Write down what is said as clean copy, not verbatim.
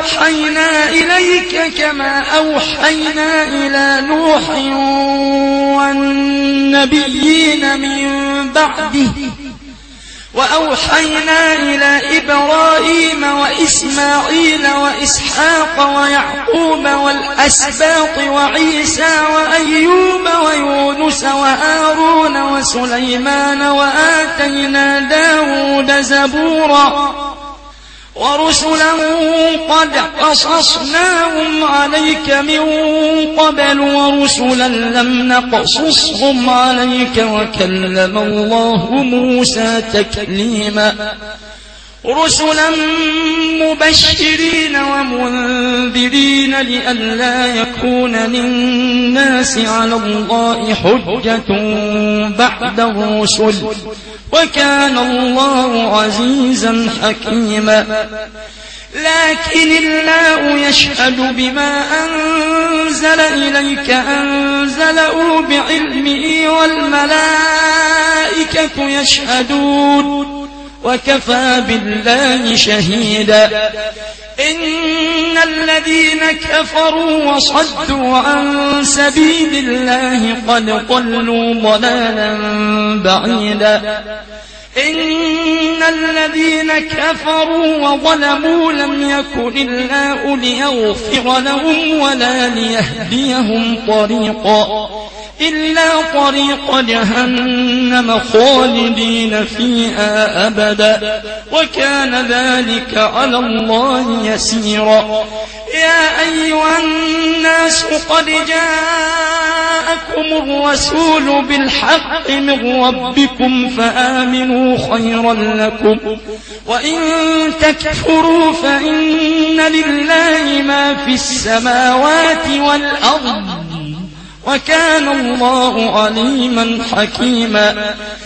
أوحينا إليك كما أوحينا إلى نوح والنبيين من بعده وأوحينا إلى إبراهيم وإسماعيل وإسحاق ويعقوب والأسباط وعيسى وأيوب ويونس وهارون وسليمان وآتينا داود زبورا ورسلا قد قصصناهم عليك من قبل ورسلا لم نقصصهم عليك وكلم الله موسى تكليما رسلا مبشرين ومنذرين لئلا يكون للناس على الله حجة بعد الرسل وكان الله عزيزا حكيما لكن الله يشهد بما أنزل إليك أنزله بعلمه والملائكة يشهدون وكفى بالله شهيدا إن الذين كفروا وصدوا عن سبيل الله قد ضلوا ضلالا بعيدا إن الذين كفروا وظلموا لم يكن الله ليغفر لهم ولا ليهديهم طريقا إلا طريق جهنم خالدين فيها أبدا وكان ذلك على الله يسيرا يا أيها الناس قد جاءكم الرسول بالحق من ربكم فآمنوا خيرا لكم وإن تكفروا فإن لله ما في السماوات والأرض وكان الله عليما حكيما